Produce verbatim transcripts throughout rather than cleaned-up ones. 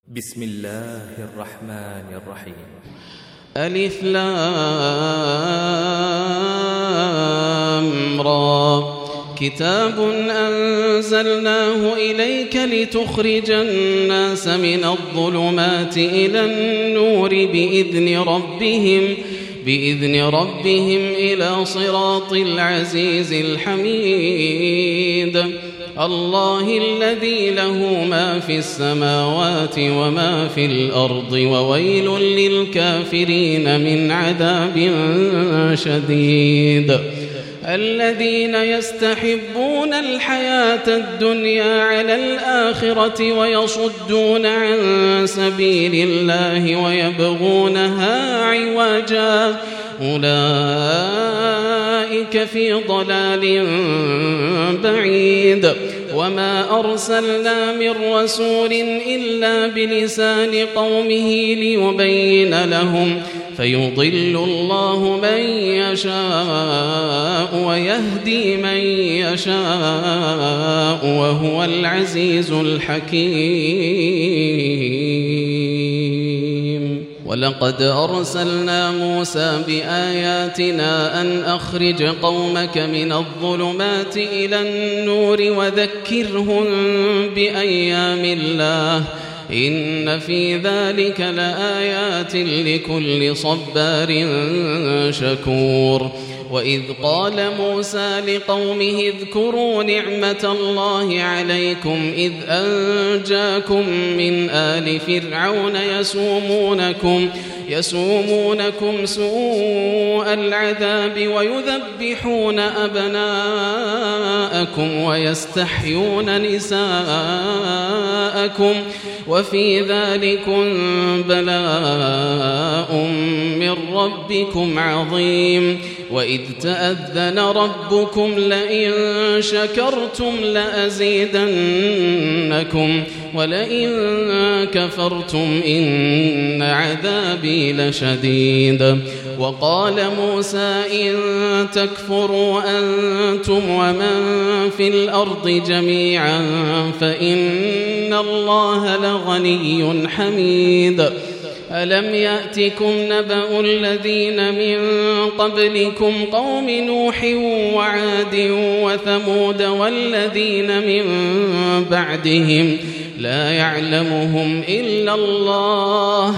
بسم الله الرحمن الرحيم. ألف لام را كتاب أنزلناه إليك لتخرج الناس من الظلمات إلى النور بإذن ربهم بإذن ربهم إلى صراط العزيز الحميد الله الذي له ما في السماوات وما في الأرض وويل للكافرين من عذاب شديد الذين يستحبون الحياة الدنيا على الآخرة ويصدون عن سبيل الله ويبغونها عوجا أولئك في ضلال بعيد وما أرسلنا من رسول إلا بلسان قومه ليبين لهم فيضل الله من يشاء ويهدي من يشاء وهو العزيز الحكيم. ولقد أرسلنا موسى بآياتنا أن أخرج قومك من الظلمات إلى النور وذكرهم بأيام الله إن في ذلك لآيات لكل صبار شكور. وإذ قال موسى لقومه اذكروا نعمة الله عليكم إذ أنجاكم من آل فرعون يسومونكم يسومونكم سوء العذاب ويذبحون أبناءكم ويستحيون نساءكم وفي ذلكم بلاء من ربكم عظيم. وإذ تأذن ربكم لئن شكرتم لأزيدنكم ولئن كفرتم إن عذابي لشديد. وقال موسى إن تكفروا أنتم ومن في الأرض جميعا فإن الله لغني حميد. ألم يأتكم نبأ الذين من قبلكم قوم نوح وعاد وثمود والذين من بعدهم لا يعلمهم إلا الله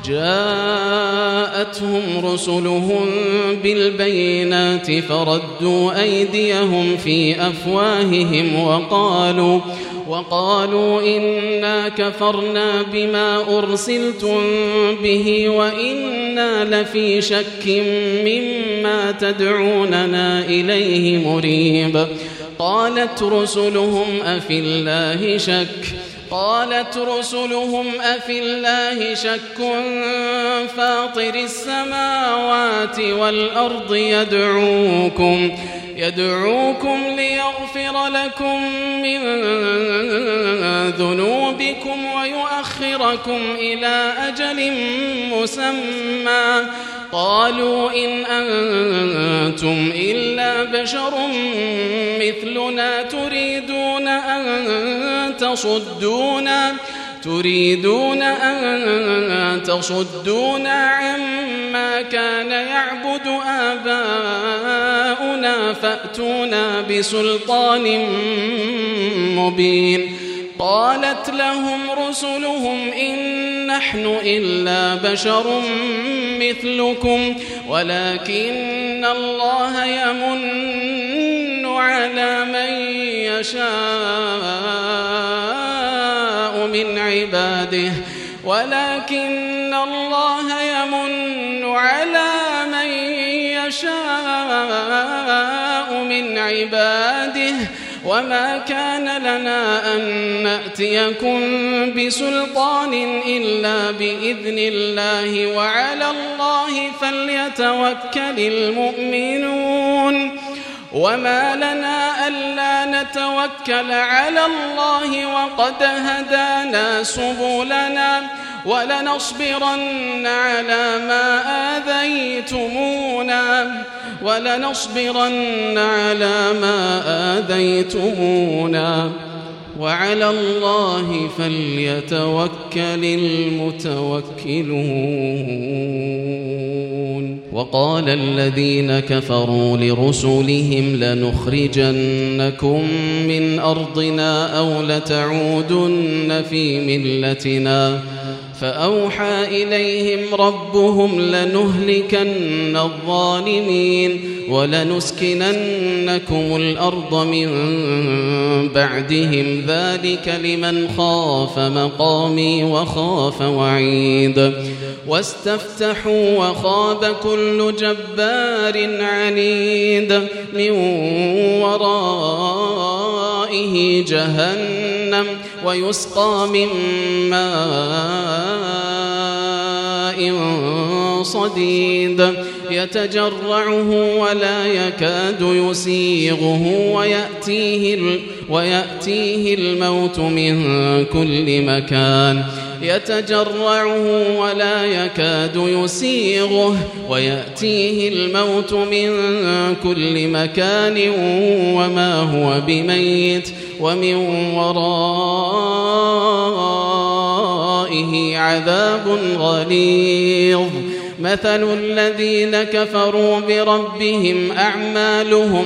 جاءتهم رسلهم بالبينات فردوا أيديهم في أفواههم وقالوا وقالوا إنا كفرنا بما أرسلتم به وإنا لفي شك مما تدعوننا إليه مريب. قالت رسلهم أفي الله شك قالت رسلهم أفي الله شك فاطر السماوات والأرض يدعوكم يدعوكم ليغفر لكم من ذنوبكم ويؤخركم إلى أجل مسمى قالوا إن أنتم إلا بشر مثلنا تريدون أن تصدونا تريدون أن تصدونا عما كان يعبد آباؤنا فأتونا بسلطان مبين. قالت لهم رسلهم إن نحن إلا بشر مثلكم ولكن الله يمن على من يشاء من عباده ولكن الله يمن على من يشاء من عباده وما كان لنا أن نأتيكم بسلطان إلا بإذن الله وعلى الله فليتوكل المؤمنون. وما لنا ألا نتوكل على الله وقد هدانا سبلنا ولنصبرن على ما آذيتمونا ولنصبرن على ما آذيتمونا وعلى الله فليتوكل المتوكلون. وقال الذين كفروا لرسلهم لنخرجنكم من أرضنا أو لتعودن في ملتنا فأوحى إليهم ربهم لنهلكن الظالمين ولنسكننكم الأرض من بعدهم ذلك لمن خاف مقامي وخاف وعيد. واستفتحوا وخاب كل جبار عنيد من ورائه جهنم ويسقى من ماء صديد يتجرعه ولا يكاد يسيغه ويأتيه, ويأتيه الموت من كل مكان يتجرعه ولا يكاد يسيغه ويأتيه الموت من كل مكان وما هو بميت ومن ورائه عذاب غليظ. مثل الذين كفروا بربهم أعمالهم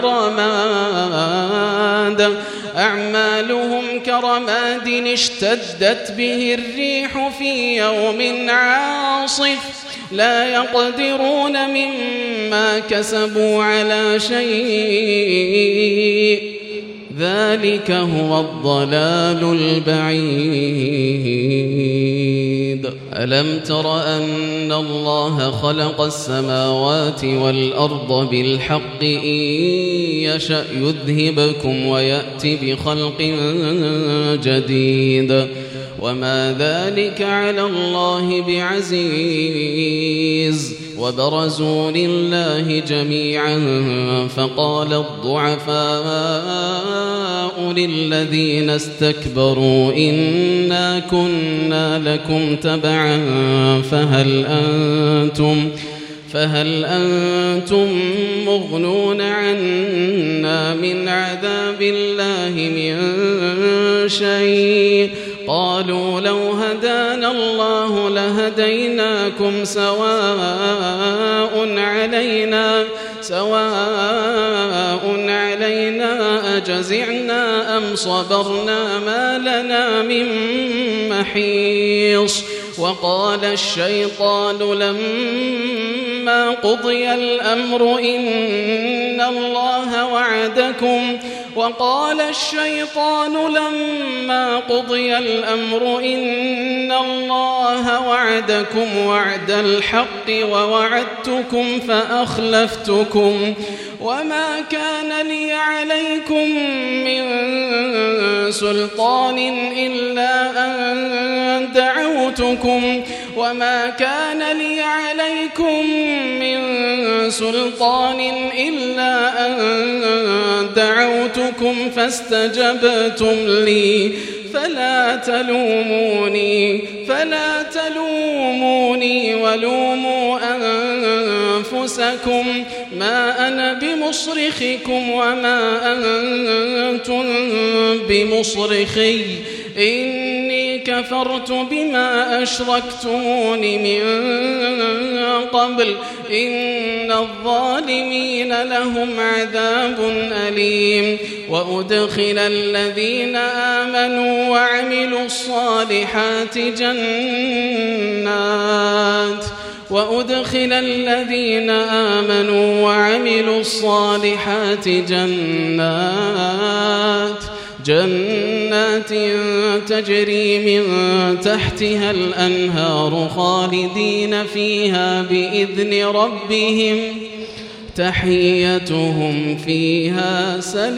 كرماد أعمالهم كرماد اشتدت به الريح في يوم عاصف لا يقدرون مما كسبوا على شيء ذلك هو الضلال البعيد. ألم تر أن الله خلق السماوات والأرض بالحق إن يشأ يذهبكم ويأتي بخلق جديد وما ذلك على الله بعزيز. وبرزوا لله جميعا فقال الضعفاء للذين استكبروا إنا كنا لكم تبعا فهل أنتم فهل أنتم مغنون عنا من عذاب الله من شيء قالوا لو هدانا الله لهديناكم سواء علينا سواء علينا أجزعنا أم صبرنا ما لنا من محيص. وقال الشيطان لما قضي الأمر إن الله وعدكم وقال الشيطان لما قضي الأمر إن الله وعدكم وعد الحق ووعدتكم فأخلفتكم وما كان لي عليكم من سلطان إلا أن دعوتكم وما كان لي عليكم من سلطان إلا أن دعوتكم فاستجبتم لي فلا تلوموني فلا تلوموني ولوموا أنفسكم ما أنا بمصرخكم وما أنتم بمصرخي إني كفرت بما أشركتمون من قبل إن الظالمين لهم عذاب أليم. وأدخل الذين آمنوا وعملوا الصالحات جنات وأدخل الذين آمنوا وعملوا الصالحات جنات جنات تجري من تحتها الأنهار خالدين فيها بإذن ربهم تحيتهم فيها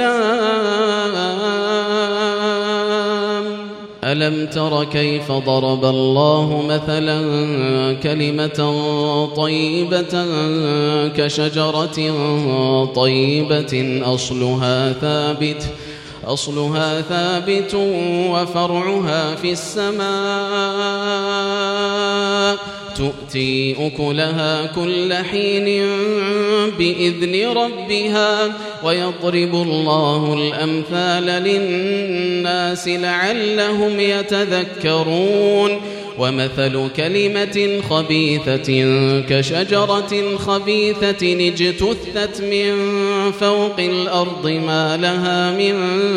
سلام. ألم تر كيف ضرب الله مثلا كلمة طيبة كشجرة طيبة أصلها ثابت أصلها ثابت وفرعها في السماء تؤتي أكلها كل حين بإذن ربها ويضرب الله الأمثال للناس لعلهم يتذكرون ومثل كلمة خبيثة كشجرة خبيثة اجتثت من فوق الأرض ما لها من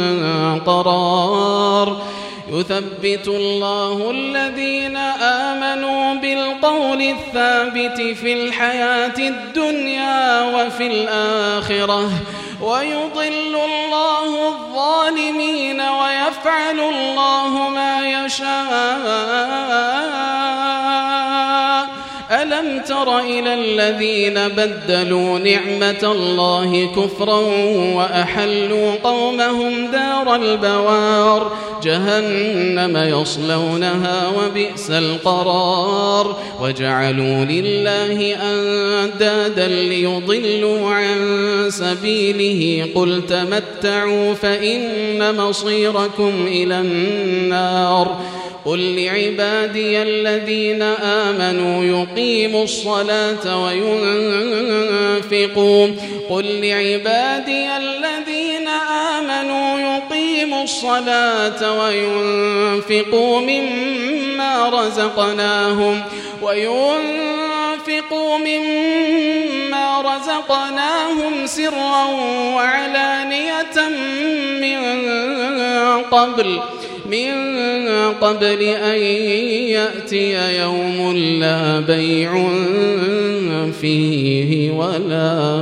قرار يثبت الله الذين آمنوا بالقول الثابت في الحياة الدنيا وفي الآخرة ويضل الله الظالمين ويفعل الله ما يشاء. ألم تر إلى الذين بدلوا نعمة الله كفرا وأحلوا قومهم دار البوار جهنم يصلونها وبئس القرار وجعلوا لله أندادا ليضلوا عن سبيله قل تمتعوا فإن مصيركم إلى النار قل لعبادي الذين آمنوا يقيموا الصلاة وينفقوا قل لعبادي الذين آمنوا يقيموا الصلاة وينفقوا مما رزقناهم وينفقوا مما رزقناهم سرا وعلانية من قبل من قبل أن يأتي يوم لا بيع فيه ولا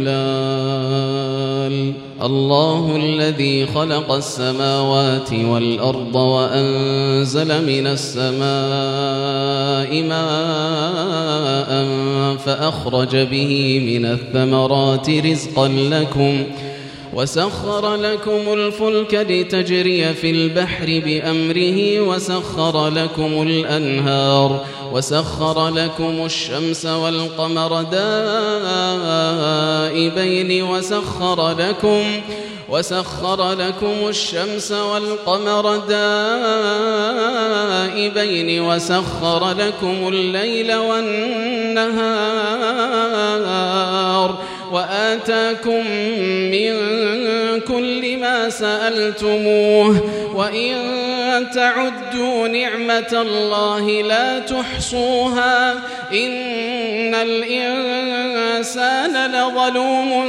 خلال. الله الذي خلق السماوات والأرض وأنزل من السماء ماء فأخرج به من الثمرات رزقا لكم وسخر لكم الفلك لتجري في البحر بأمره وسخر لكم الأنهار وسخر لكم الشمس والقمر دائبين وسخر لكم وسخر لكم الشمس والقمر دائبين وسخر لكم الليل والنهار وآتاكم من كل ما سألتموه وإن تعدوا نعمة الله لا تحصوها إن الإنسان لظلوم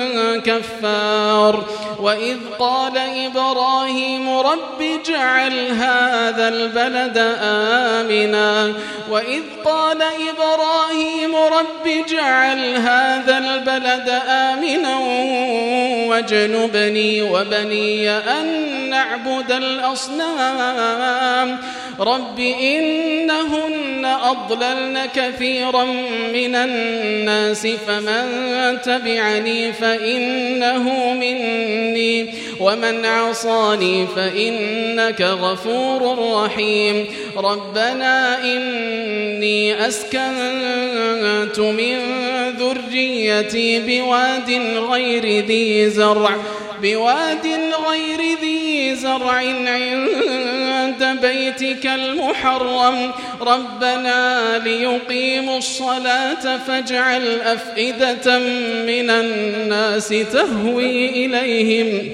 كفار. وإذ قال إبراهيم رب اجعل هذا البلد آمنا وإذ قال إبراهيم رب اجعل هذا البلد آمنا واجنبني وبني أن نعبد الأصنام رب إنهن أضللن كثيرا من الناس فمن تبعني فإنه مني ومن عصاني فإنك غفور رحيم. ربنا إني أسكنت من ذريتي بواد غير ذي زرع بواد غير ذي زرع عند بيتك المحرم ربنا ليقيموا الصلاة فاجعل أفئدة من الناس تهوي إليهم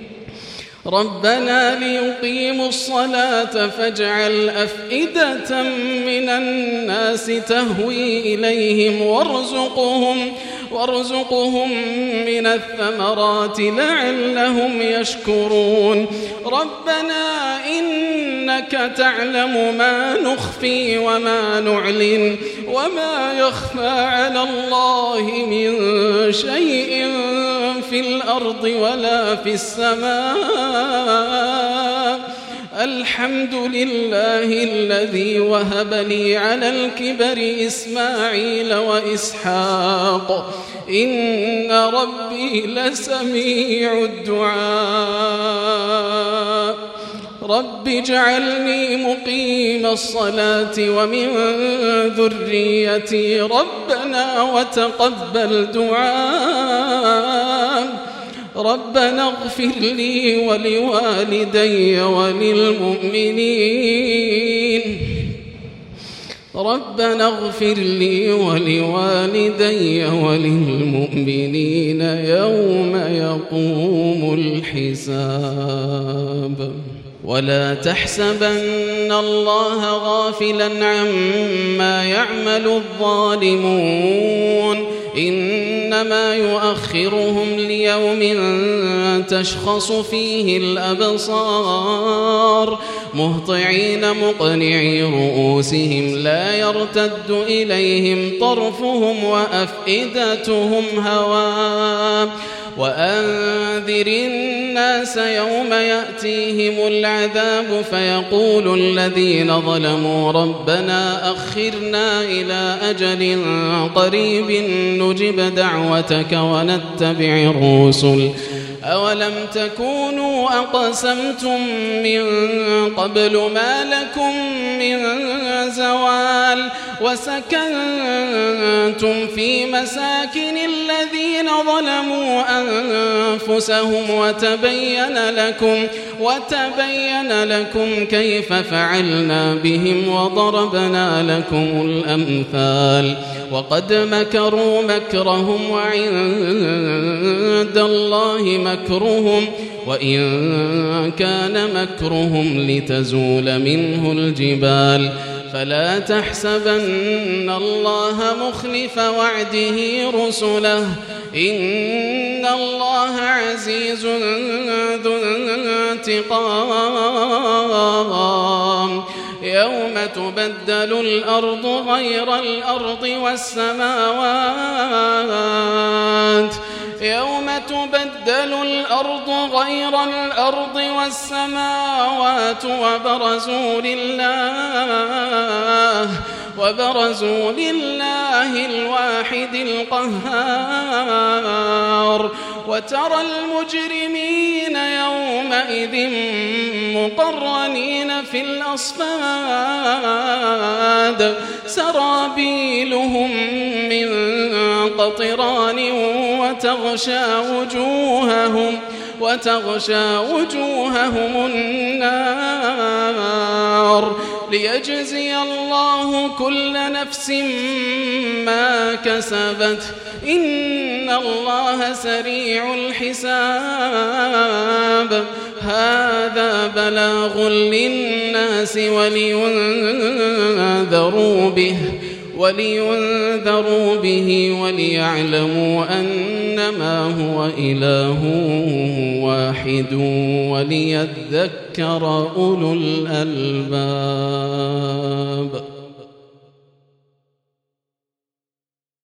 ربنا ليقيموا الصلاة فاجعل أفئدة من الناس تهوي إليهم وارزقهم وارزقهم من الثمرات لعلهم يشكرون. ربنا إنك تعلم ما نخفي وما نعلن وما يخفى على الله من شيء في الأرض ولا في السماء. الحمد لله الذي وهب لي على الكبر إسماعيل وإسحاق إن ربي لسميع الدعاء. رب اجعلني مقيم الصلاة ومن ذريتي ربنا وتقبل دعاء. ربنا اغفر لي ولوالدي وللمؤمنين ربنا اغفر لي ولوالدي وللمؤمنين يوم يقوم الحساب ولا تحسبن الله غافلا عما يعمل الظالمون إنما يؤخرهم ليوم تشخص فيه الأبصار مهطعين مقنعي رؤوسهم لا يرتد إليهم طرفهم وأفئدتهم هواء وأنذر الناس يوم يأتيهم العذاب فيقول الذين ظلموا ربنا أخرنا إلى أجل قريب نجب دعوتك ونتبع الرسل أولم تكونوا أقسمتم من قبل ما لكم من زوال وسكنتم في مساكن الذين ظلموا أنفسهم وتبين لكم وتبين لكم كيف فعلنا بهم وضربنا لكم الأمثال وقد مكروا مكرهم وعند الله مكرهم وإن كان مكرهم لتزول منه الجبال فلا تحسبن الله مخلف وعده رسله إن الله عزيز ذو انتقام يوم تبدل الأرض غير الأرض والسماوات يوم تبدل الأرض غير الأرض والسماوات وبرزوا لله وبرزوا لله الواحد القهار وترى المجرمين يومئذ مقرنين في الأصفاد سرابيلهم من قطران وتغشى وجوههم وتغشى وجوههم النار ليجزي الله كل نفس ما كسبت إن الله سريع الحساب هذا بلاغ للناس ولينذروا به ولينذروا به وليعلموا أنما هو إله واحد وليذكر أولو الألباب.